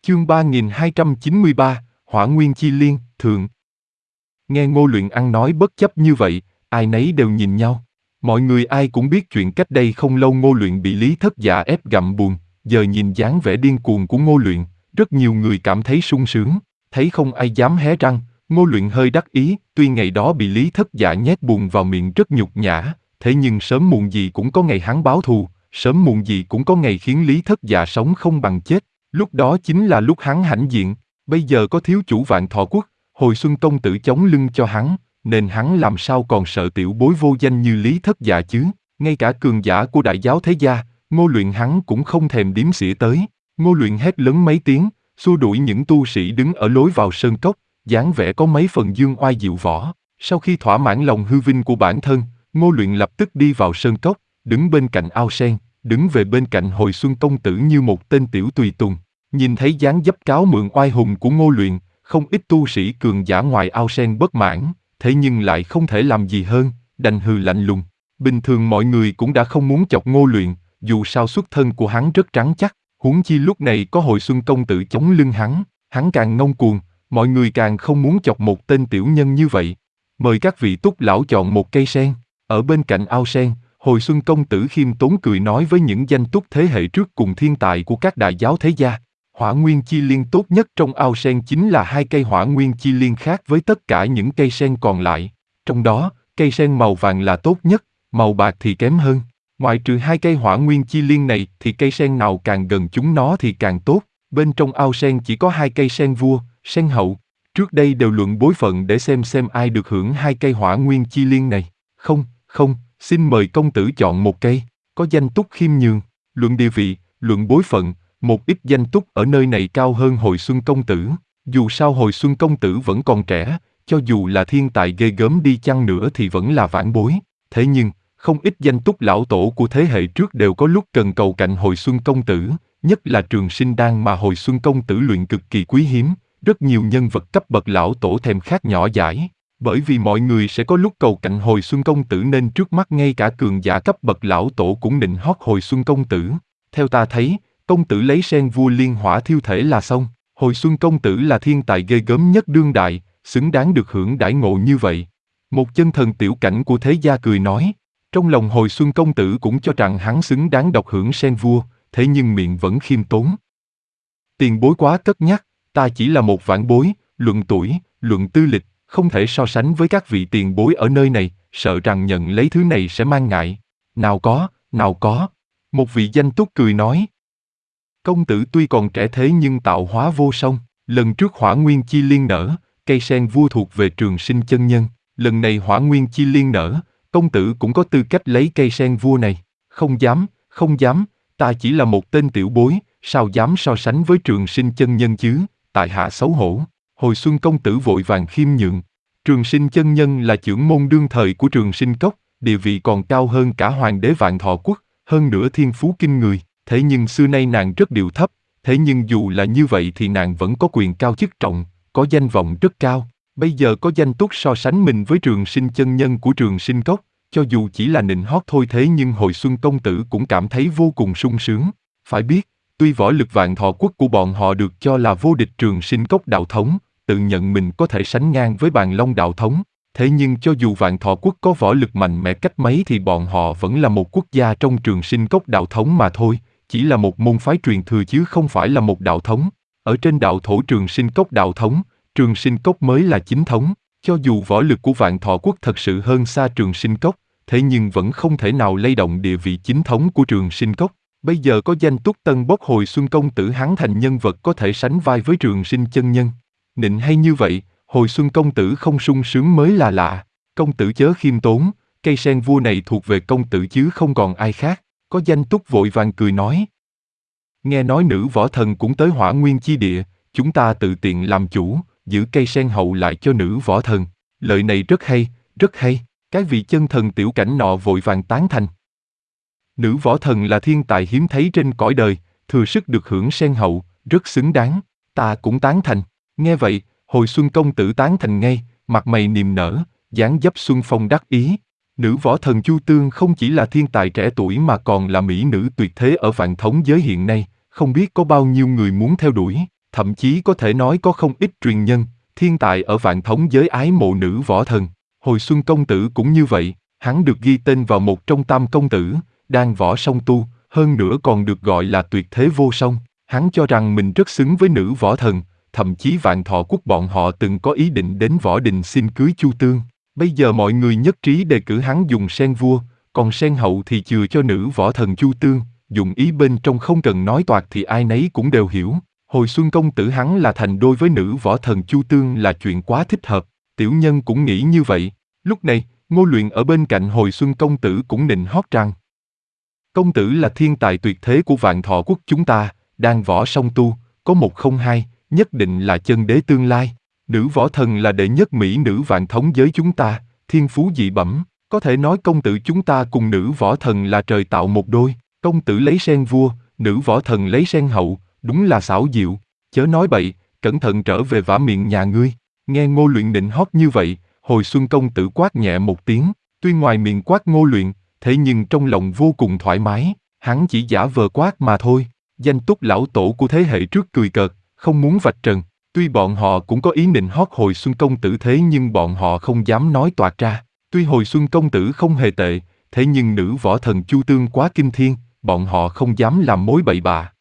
Chương 3293, Hỏa Nguyên Chi Liên, Thượng. Nghe Ngô Luyện ăn nói bất chấp như vậy, ai nấy đều nhìn nhau. Mọi người ai cũng biết chuyện cách đây không lâu Ngô Luyện bị Lý Thất Dạ ép gặm buồn, giờ nhìn dáng vẻ điên cuồng của Ngô Luyện, rất nhiều người cảm thấy sung sướng, thấy không ai dám hé răng, Ngô Luyện hơi đắc ý, tuy ngày đó bị Lý Thất Dạ nhét buồn vào miệng rất nhục nhã, thế nhưng sớm muộn gì cũng có ngày hắn báo thù, sớm muộn gì cũng có ngày khiến Lý Thất Dạ sống không bằng chết. Lúc đó chính là lúc hắn hãnh diện, bây giờ có thiếu chủ Vạn Thọ Quốc, Hồi Xuân công tử chống lưng cho hắn, nên hắn làm sao còn sợ tiểu bối vô danh như Lý Thất Dạ chứ, ngay cả cường giả của đại giáo thế gia, Ngô Luyện hắn cũng không thèm đếm xỉa tới. Ngô Luyện hét lớn mấy tiếng, xua đuổi những tu sĩ đứng ở lối vào sơn cốc, dáng vẻ có mấy phần dương oai diệu võ. Sau khi thỏa mãn lòng hư vinh của bản thân, Ngô Luyện lập tức đi vào sơn cốc, đứng bên cạnh ao sen, đứng về bên cạnh Hồi Xuân công tử như một tên tiểu tùy tùng. Nhìn thấy dáng dấp cáo mượn oai hùng của Ngô Luyện, không ít tu sĩ cường giả ngoài ao sen bất mãn, thế nhưng lại không thể làm gì hơn, đành hừ lạnh lùng. Bình thường mọi người cũng đã không muốn chọc Ngô Luyện, dù sao xuất thân của hắn rất trắng chắc, huống chi lúc này có Hồi Xuân công tử chống lưng hắn càng ngông cuồng, mọi người càng không muốn chọc một tên tiểu nhân như vậy. Mời các vị túc lão chọn một cây sen. Ở bên cạnh ao sen, Hồi Xuân công tử khiêm tốn cười nói với những danh túc thế hệ trước cùng thiên tài của các đại giáo thế gia. Hỏa Nguyên Chi Liên tốt nhất trong ao sen chính là hai cây Hỏa Nguyên Chi Liên khác với tất cả những cây sen còn lại. Trong đó, cây sen màu vàng là tốt nhất, màu bạc thì kém hơn. Ngoại trừ hai cây Hỏa Nguyên Chi Liên này thì cây sen nào càng gần chúng nó thì càng tốt. Bên trong ao sen chỉ có hai cây sen vua, sen hậu. Trước đây đều luận bối phận để xem ai được hưởng hai cây Hỏa Nguyên Chi Liên này. Không, xin mời công tử chọn một cây. Có danh túc khiêm nhường. Luận địa vị, luận bối phận, một ít danh túc ở nơi này cao hơn Hồi Xuân công tử. Dù sao Hồi Xuân công tử vẫn còn trẻ, cho dù là thiên tài ghê gớm đi chăng nữa thì vẫn là vãn bối. Thế nhưng, không ít danh túc lão tổ của thế hệ trước đều có lúc cần cầu cạnh Hồi Xuân công tử, nhất là Trường Sinh Đan mà Hồi Xuân công tử luyện cực kỳ quý hiếm, rất nhiều nhân vật cấp bậc lão tổ thèm khát nhỏ dãi. Bởi vì mọi người sẽ có lúc cầu cạnh Hồi Xuân công tử nên trước mắt ngay cả cường giả cấp bậc lão tổ cũng nịnh hót Hồi Xuân công tử. Theo ta thấy, công tử lấy sen vua liên hỏa thiêu thể là xong. Hồi Xuân công tử là thiên tài ghê gớm nhất đương đại, xứng đáng được hưởng đãi ngộ như vậy. Một chân thần tiểu cảnh của thế gia cười nói. Trong lòng Hồi Xuân công tử cũng cho rằng hắn xứng đáng độc hưởng sen vua, thế nhưng miệng vẫn khiêm tốn. Tiền bối quá cất nhắc, ta chỉ là một vãn bối, luận tuổi, luận tư lịch, không thể so sánh với các vị tiền bối ở nơi này, sợ rằng nhận lấy thứ này sẽ mang ngại. Nào có. Một vị danh túc cười nói. Công tử tuy còn trẻ thế nhưng tạo hóa vô song, lần trước Hỏa Nguyên Chi Liên nở, cây sen vua thuộc về Trường Sinh chân nhân, lần này Hỏa Nguyên Chi Liên nở, công tử cũng có tư cách lấy cây sen vua này. Không dám, ta chỉ là một tên tiểu bối, sao dám so sánh với Trường Sinh chân nhân chứ, tại hạ xấu hổ. Hồi Xuân công tử vội vàng khiêm nhượng. Trường Sinh chân nhân là chưởng môn đương thời của Trường Sinh cốc, địa vị còn cao hơn cả hoàng đế Vạn Thọ Quốc, hơn nữa thiên phú kinh người. Thế nhưng xưa nay nàng rất điệu thấp, thế nhưng dù là như vậy thì nàng vẫn có quyền cao chức trọng, có danh vọng rất cao. Bây giờ có danh túc so sánh mình với Trường Sinh chân nhân của Trường Sinh cốc, cho dù chỉ là nịnh hót thôi thế nhưng Hồi Xuân công tử cũng cảm thấy vô cùng sung sướng. Phải biết, tuy võ lực Vạn Thọ Quốc của bọn họ được cho là vô địch Trường Sinh cốc đạo thống, tự nhận mình có thể sánh ngang với Bàn Long đạo thống, thế nhưng cho dù Vạn Thọ Quốc có võ lực mạnh mẽ cách mấy thì bọn họ vẫn là một quốc gia trong Trường Sinh cốc đạo thống mà thôi, chỉ là một môn phái truyền thừa chứ không phải là một đạo thống. Ở trên đạo thổ Trường Sinh cốc đạo thống, Trường Sinh cốc mới là chính thống. Cho dù võ lực của Vạn Thọ Quốc thật sự hơn xa Trường Sinh cốc, thế nhưng vẫn không thể nào lay động địa vị chính thống của Trường Sinh cốc. Bây giờ có danh túc tân bốc Hồi Xuân công tử hắn thành nhân vật có thể sánh vai với Trường Sinh chân nhân. Nịnh hay như vậy, Hồi Xuân công tử không sung sướng mới là lạ. Công tử chớ khiêm tốn, cây sen vua này thuộc về công tử chứ không còn ai khác. Có danh túc vội vàng cười nói. Nghe nói nữ võ thần cũng tới Hỏa Nguyên chi địa, chúng ta tự tiện làm chủ, giữ cây sen hậu lại cho nữ võ thần. Lời này rất hay. Cái vị chân thần tiểu cảnh nọ vội vàng tán thành. Nữ võ thần là thiên tài hiếm thấy trên cõi đời, thừa sức được hưởng sen hậu, rất xứng đáng. Ta cũng tán thành. Nghe vậy, Hồi Xuân công tử tán thành ngay, mặt mày niềm nở, dáng dấp xuân phong đắc ý. Nữ võ thần Chu Tương không chỉ là thiên tài trẻ tuổi mà còn là mỹ nữ tuyệt thế ở vạn thống giới hiện nay, không biết có bao nhiêu người muốn theo đuổi. thậm chí có thể nói có không ít truyền nhân, thiên tài ở vạn thống giới ái mộ nữ võ thần. Hồi Xuân công tử cũng như vậy, hắn được ghi tên vào một trong tam công tử, đan võ song tu, hơn nữa còn được gọi là tuyệt thế vô song. Hắn cho rằng mình rất xứng với nữ võ thần, thậm chí Vạn Thọ quốc bọn họ từng có ý định đến võ đình xin cưới Chu Tương. Bây giờ mọi người nhất trí đề cử hắn dùng sen vua, còn sen hậu thì chừa cho nữ võ thần Chu Tương, dụng ý bên trong không cần nói toạc thì ai nấy cũng đều hiểu. Hồi Xuân công tử hắn là thành đôi với nữ võ thần Chu Tương là chuyện quá thích hợp, tiểu nhân cũng nghĩ như vậy. Lúc này, Ngô Luyện ở bên cạnh Hồi Xuân công tử cũng nịnh hót rằng: công tử là thiên tài tuyệt thế của Vạn Thọ quốc chúng ta, đan võ song tu, có một không hai, nhất định là chân đế tương lai. Nữ võ thần là đệ nhất mỹ nữ vạn thống giới chúng ta, thiên phú dị bẩm, có thể nói công tử chúng ta cùng nữ võ thần là trời tạo một đôi. Công tử lấy sen vua, nữ võ thần lấy sen hậu, đúng là xảo diệu. Chớ nói bậy, cẩn thận trở về vả miệng nhà ngươi. Nghe Ngô Luyện nịnh hót như vậy, Hồi Xuân công tử quát nhẹ một tiếng, tuy ngoài miệng quát Ngô Luyện, thế nhưng trong lòng vô cùng thoải mái, hắn chỉ giả vờ quát mà thôi. Danh túc lão tổ của thế hệ trước cười cợt, không muốn vạch trần. Tuy bọn họ cũng có ý nịnh hót Hồi Xuân công tử thế nhưng bọn họ không dám nói toạc ra. Tuy Hồi Xuân công tử không hề tệ, thế nhưng nữ võ thần Chu Tương quá kinh thiên, bọn họ không dám làm mối bậy bạ.